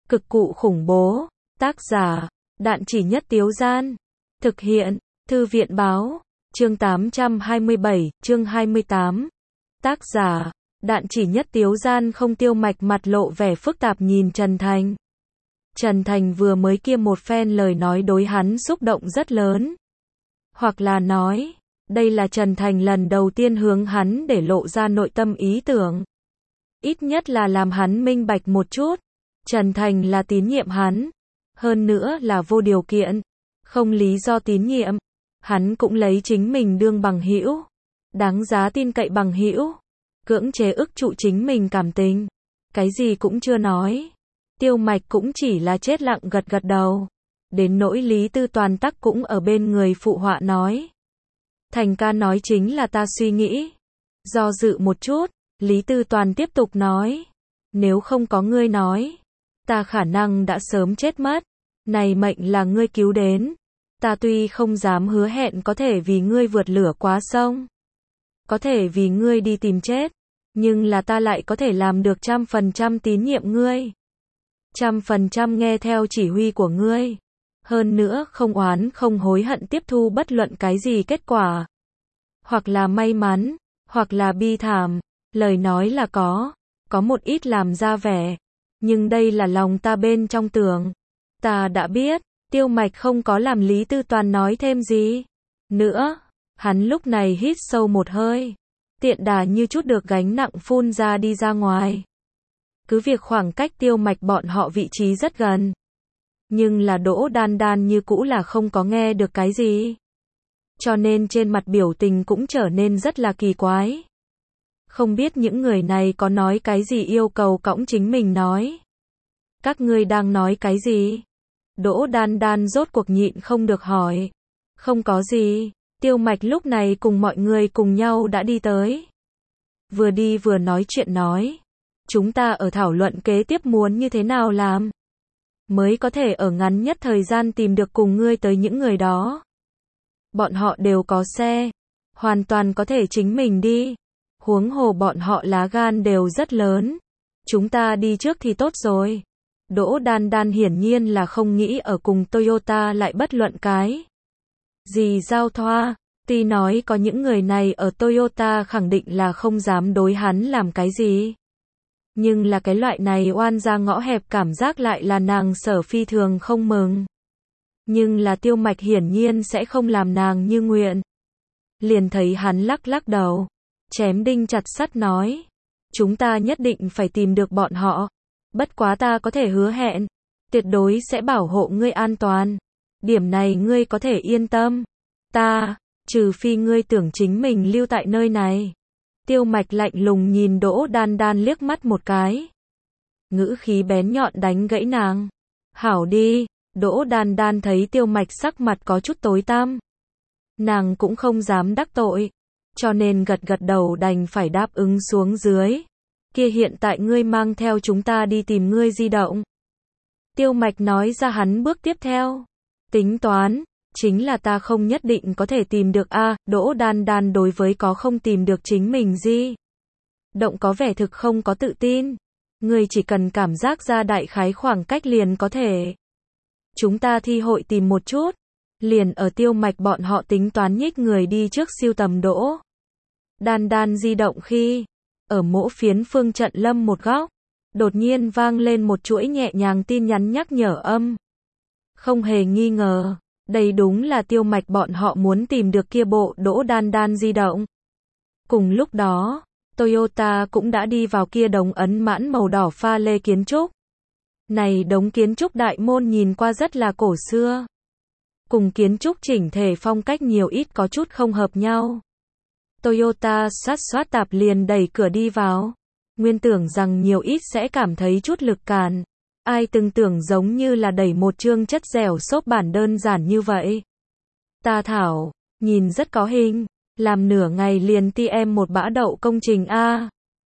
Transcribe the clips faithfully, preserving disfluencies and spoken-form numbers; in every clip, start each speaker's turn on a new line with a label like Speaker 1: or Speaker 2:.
Speaker 1: Cực cụ khủng bố. Tác giả, Đạn Chỉ Nhất Tiếu Gian. Thực hiện, Thư viện Báo. Chương tám trăm hai mươi bảy, chương hai mươi tám. Tác giả, Đạn Chỉ Nhất Tiếu Gian. Không. Tiêu Mạch mặt lộ vẻ phức tạp nhìn Trần Thành. Trần Thành vừa mới kia một phen lời nói đối hắn xúc động rất lớn. Hoặc là nói, đây là Trần Thành lần đầu tiên hướng hắn để lộ ra nội tâm ý tưởng. Ít nhất là làm hắn minh bạch một chút. Trần Thành là tín nhiệm hắn. Hơn nữa là vô điều kiện. Không lý do tín nhiệm. Hắn cũng lấy chính mình đương bằng hữu. Đáng giá tin cậy bằng hữu. Cưỡng chế ức trụ chính mình cảm tình. Cái gì cũng chưa nói. Tiêu Mạch cũng chỉ là chết lặng gật gật đầu. Đến nỗi Lý Tư Toàn tắc cũng ở bên người phụ họa nói. Thành ca nói chính là ta suy nghĩ. Do dự một chút, Lý Tư Toàn tiếp tục nói. Nếu không có ngươi nói, ta khả năng đã sớm chết mất. Này mệnh là ngươi cứu đến. Ta tuy không dám hứa hẹn có thể vì ngươi vượt lửa quá sông. Có thể vì ngươi đi tìm chết. Nhưng là ta lại có thể làm được trăm phần trăm tín nhiệm ngươi. Trăm phần trăm nghe theo chỉ huy của ngươi. Hơn nữa không oán không hối hận tiếp thu bất luận cái gì kết quả. Hoặc là may mắn, hoặc là bi thảm. Lời nói là có, có một ít làm ra vẻ. Nhưng đây là lòng ta bên trong tưởng. Ta đã biết, Tiêu Mạch không có làm Lý Tư Toàn nói thêm gì nữa. Hắn lúc này hít sâu một hơi. Tiện đà như chút được gánh nặng phun ra đi ra ngoài. Cứ việc khoảng cách Tiêu Mạch bọn họ vị trí rất gần. Nhưng là Đỗ Đan Đan như cũ là không có nghe được cái gì. Cho nên trên mặt biểu tình cũng trở nên rất là kỳ quái. Không biết những người này có nói cái gì yêu cầu cõng chính mình nói. Các ngươi đang nói cái gì? Đỗ Đan Đan rốt cuộc nhịn không được hỏi. Không có gì. Tiêu Mạch lúc này cùng mọi người cùng nhau đã đi tới. Vừa đi vừa nói chuyện nói. Chúng ta ở thảo luận kế tiếp muốn như thế nào làm. Mới có thể ở ngắn nhất thời gian tìm được cùng ngươi tới những người đó. Bọn họ đều có xe. Hoàn toàn có thể chính mình đi. Huống hồ bọn họ lá gan đều rất lớn. Chúng ta đi trước thì tốt rồi. Đỗ Đan Đan hiển nhiên là không nghĩ ở cùng Toyota lại bất luận cái gì giao thoa. Tuy nói có những người này ở Toyota khẳng định là không dám đối hắn làm cái gì. Nhưng là cái loại này oan ra ngõ hẹp cảm giác lại là nàng sở phi thường không mừng. Nhưng là Tiêu Mạch hiển nhiên sẽ không làm nàng như nguyện. Liền thấy hắn lắc lắc đầu. Chém đinh chặt sắt nói. Chúng ta nhất định phải tìm được bọn họ. Bất quá ta có thể hứa hẹn. Tuyệt đối sẽ bảo hộ ngươi an toàn. Điểm này ngươi có thể yên tâm. Ta, trừ phi ngươi tưởng chính mình lưu tại nơi này. Tiêu Mạch lạnh lùng nhìn Đỗ Đan Đan liếc mắt một cái. Ngữ khí bén nhọn đánh gãy nàng. Hảo đi. Đỗ Đan Đan thấy Tiêu Mạch sắc mặt có chút tối tăm. Nàng cũng không dám đắc tội. Cho nên gật gật đầu đành phải đáp ứng xuống dưới. Kia hiện tại ngươi mang theo chúng ta đi tìm ngươi di động. Tiêu Mạch nói ra hắn bước tiếp theo. Tính toán, chính là ta không nhất định có thể tìm được a. À, Đỗ Đan Đan đối với có không tìm được chính mình di động có vẻ thực không có tự tin. Ngươi chỉ cần cảm giác ra đại khái khoảng cách liền có thể. Chúng ta thi hội tìm một chút. Liền ở Tiêu Mạch bọn họ tính toán nhích người đi trước siêu tầm Đỗ Đan Đan di động khi ở mỗi phiến phương trận lâm một góc, đột nhiên vang lên một chuỗi nhẹ nhàng tin nhắn nhắc nhở âm. Không hề nghi ngờ, đây đúng là Tiêu Mạch bọn họ muốn tìm được kia bộ Đỗ Đan Đan di động. Cùng lúc đó, Toyota cũng đã đi vào kia đống ấn mãn màu đỏ pha lê kiến trúc. Này đống kiến trúc đại môn nhìn qua rất là cổ xưa. Cùng kiến trúc chỉnh thể phong cách nhiều ít có chút không hợp nhau. Toyota sát soát tạp liền đẩy cửa đi vào. Nguyên tưởng rằng nhiều ít sẽ cảm thấy chút lực cản. Ai từng tưởng giống như là đẩy một chương chất dẻo xốp bản đơn giản như vậy. Ta thảo, nhìn rất có hình. Làm nửa ngày liền ti em một bã đậu công trình A.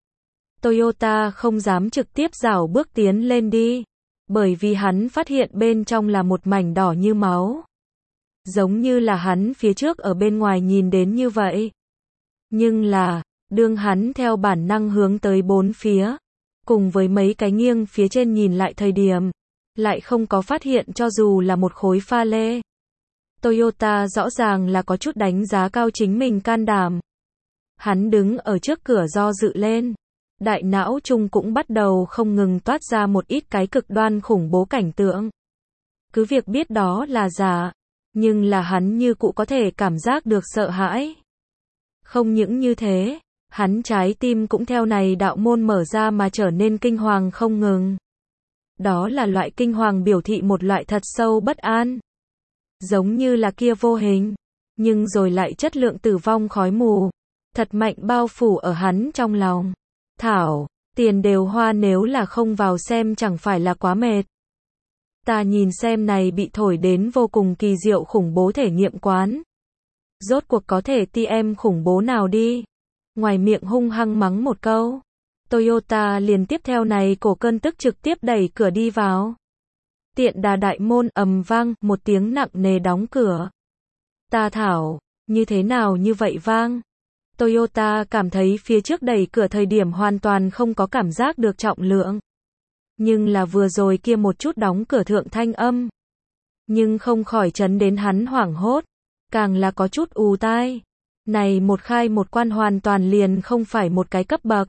Speaker 1: Toyota không dám trực tiếp rảo bước tiến lên đi. Bởi vì hắn phát hiện bên trong là một mảnh đỏ như máu. Giống như là hắn phía trước ở bên ngoài nhìn đến như vậy. Nhưng là, đương hắn theo bản năng hướng tới bốn phía, cùng với mấy cái nghiêng phía trên nhìn lại thời điểm, lại không có phát hiện cho dù là một khối pha lê. Toyota rõ ràng là có chút đánh giá cao chính mình can đảm. Hắn đứng ở trước cửa do dự lên. Đại não chung cũng bắt đầu không ngừng toát ra một ít cái cực đoan khủng bố cảnh tượng. Cứ việc biết đó là giả, nhưng là hắn như cụ có thể cảm giác được sợ hãi. Không những như thế, hắn trái tim cũng theo này đạo môn mở ra mà trở nên kinh hoàng không ngừng. Đó là loại kinh hoàng biểu thị một loại thật sâu bất an. Giống như là kia vô hình, nhưng rồi lại chất lượng tử vong khói mù. Thật mạnh bao phủ ở hắn trong lòng. Thảo, tiền đều hoa nếu là không vào xem chẳng phải là quá mệt. Ta nhìn xem này bị thổi đến vô cùng kỳ diệu khủng bố thể nghiệm quán. Rốt cuộc có thể ti em khủng bố nào đi. Ngoài miệng hung hăng mắng một câu. Toyota liền tiếp theo này cổ cơn tức trực tiếp đẩy cửa đi vào. Tiện đà đại môn ầm vang, một tiếng nặng nề đóng cửa. Ta thảo, như thế nào như vậy vang? Toyota cảm thấy phía trước đẩy cửa thời điểm hoàn toàn không có cảm giác được trọng lượng. Nhưng là vừa rồi kia một chút đóng cửa thượng thanh âm. Nhưng không khỏi chấn đến hắn hoảng hốt. Càng là có chút ù tai. Này một khai một quan hoàn toàn liền không phải một cái cấp bậc.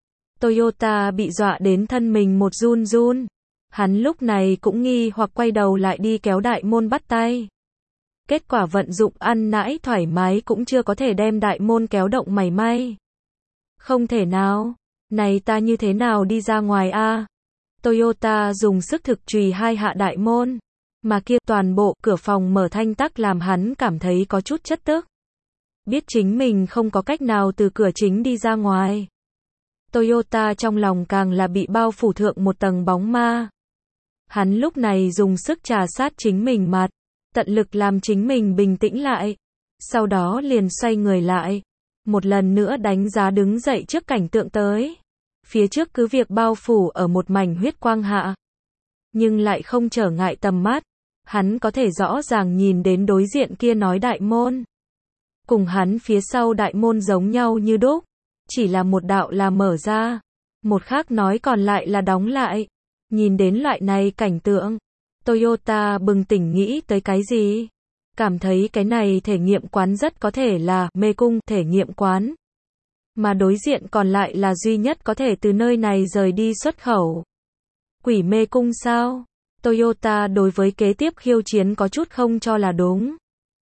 Speaker 1: Toyota bị dọa đến thân mình một run run. Hắn lúc này cũng nghi hoặc quay đầu lại đi kéo đại môn bắt tay. Kết quả vận dụng ăn nãi thoải mái cũng chưa có thể đem đại môn kéo động mảy may. Không thể nào. Này ta như thế nào đi ra ngoài a? Toyota dùng sức thực chùy hai hạ đại môn. Mà kia toàn bộ cửa phòng mở thanh tắc làm hắn cảm thấy có chút chất tức. Biết chính mình không có cách nào từ cửa chính đi ra ngoài. Toyota trong lòng càng là bị bao phủ thượng một tầng bóng ma. Hắn lúc này dùng sức trà sát chính mình mặt. Tận lực làm chính mình bình tĩnh lại. Sau đó liền xoay người lại. Một lần nữa đánh giá đứng dậy trước cảnh tượng tới. Phía trước cứ việc bao phủ ở một mảnh huyết quang hạ. Nhưng lại không trở ngại tầm mắt. Hắn có thể rõ ràng nhìn đến đối diện kia nói đại môn. Cùng hắn phía sau đại môn giống nhau như đúc. Chỉ là một đạo là mở ra. Một khác nói còn lại là đóng lại. Nhìn đến loại này cảnh tượng. Toyota bừng tỉnh nghĩ tới cái gì? Cảm thấy cái này thể nghiệm quán rất có thể là mê cung thể nghiệm quán. Mà đối diện còn lại là duy nhất có thể từ nơi này rời đi xuất khẩu. Quỷ mê cung sao? Toyota đối với kế tiếp khiêu chiến có chút không cho là đúng.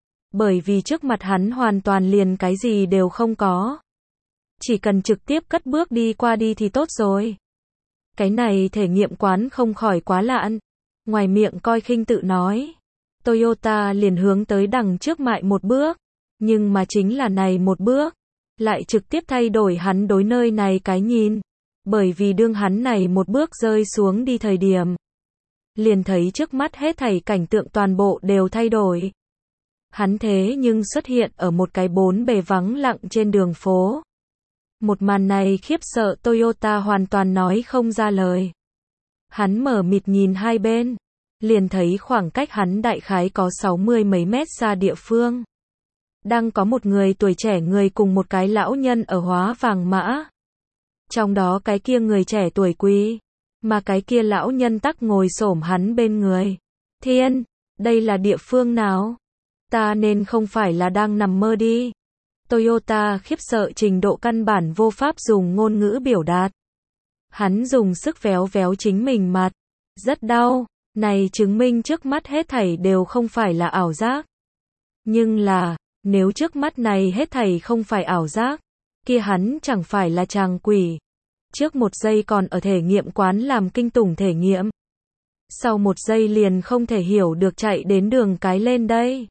Speaker 1: Bởi vì trước mặt hắn hoàn toàn liền cái gì đều không có. Chỉ cần trực tiếp cất bước đi qua đi thì tốt rồi. Cái này thể nghiệm quán không khỏi quá lạn. Ngoài miệng coi khinh tự nói. Toyota liền hướng tới đằng trước mại một bước. Nhưng mà chính là này một bước. Lại trực tiếp thay đổi hắn đối nơi này cái nhìn. Bởi vì đương hắn này một bước rơi xuống đi thời điểm. Liền thấy trước mắt hết thảy cảnh tượng toàn bộ đều thay đổi. Hắn thế nhưng xuất hiện ở một cái bốn bề vắng lặng trên đường phố. Một màn này khiếp sợ Toyota hoàn toàn nói không ra lời. Hắn mở mịt nhìn hai bên. Liền thấy khoảng cách hắn đại khái có sáu mươi mấy mét xa địa phương. Đang có một người tuổi trẻ người cùng một cái lão nhân ở hóa vàng mã. Trong đó cái kia người trẻ tuổi quý. Mà cái kia lão nhân tắc ngồi xổm hắn bên người. Thiên, đây là địa phương nào? Ta nên không phải là đang nằm mơ đi. Toyota khiếp sợ trình độ căn bản vô pháp dùng ngôn ngữ biểu đạt. Hắn dùng sức véo véo chính mình mặt. Rất đau. Này chứng minh trước mắt hết thảy đều không phải là ảo giác. Nhưng là, nếu trước mắt này hết thảy không phải ảo giác, kia hắn chẳng phải là tràng quỷ. Trước một giây còn ở thể nghiệm quán làm kinh tủng thể nghiệm. Sau một giây liền không thể hiểu được chạy đến đường cái lên đây.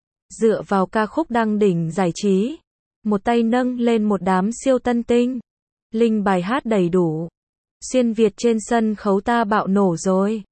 Speaker 1: Dựa vào ca khúc đăng đỉnh giải trí. Một tay nâng lên một đám siêu tân tinh. Linh bài hát đầy đủ. Xuyên Việt trên sân khấu ta bạo nổ rồi.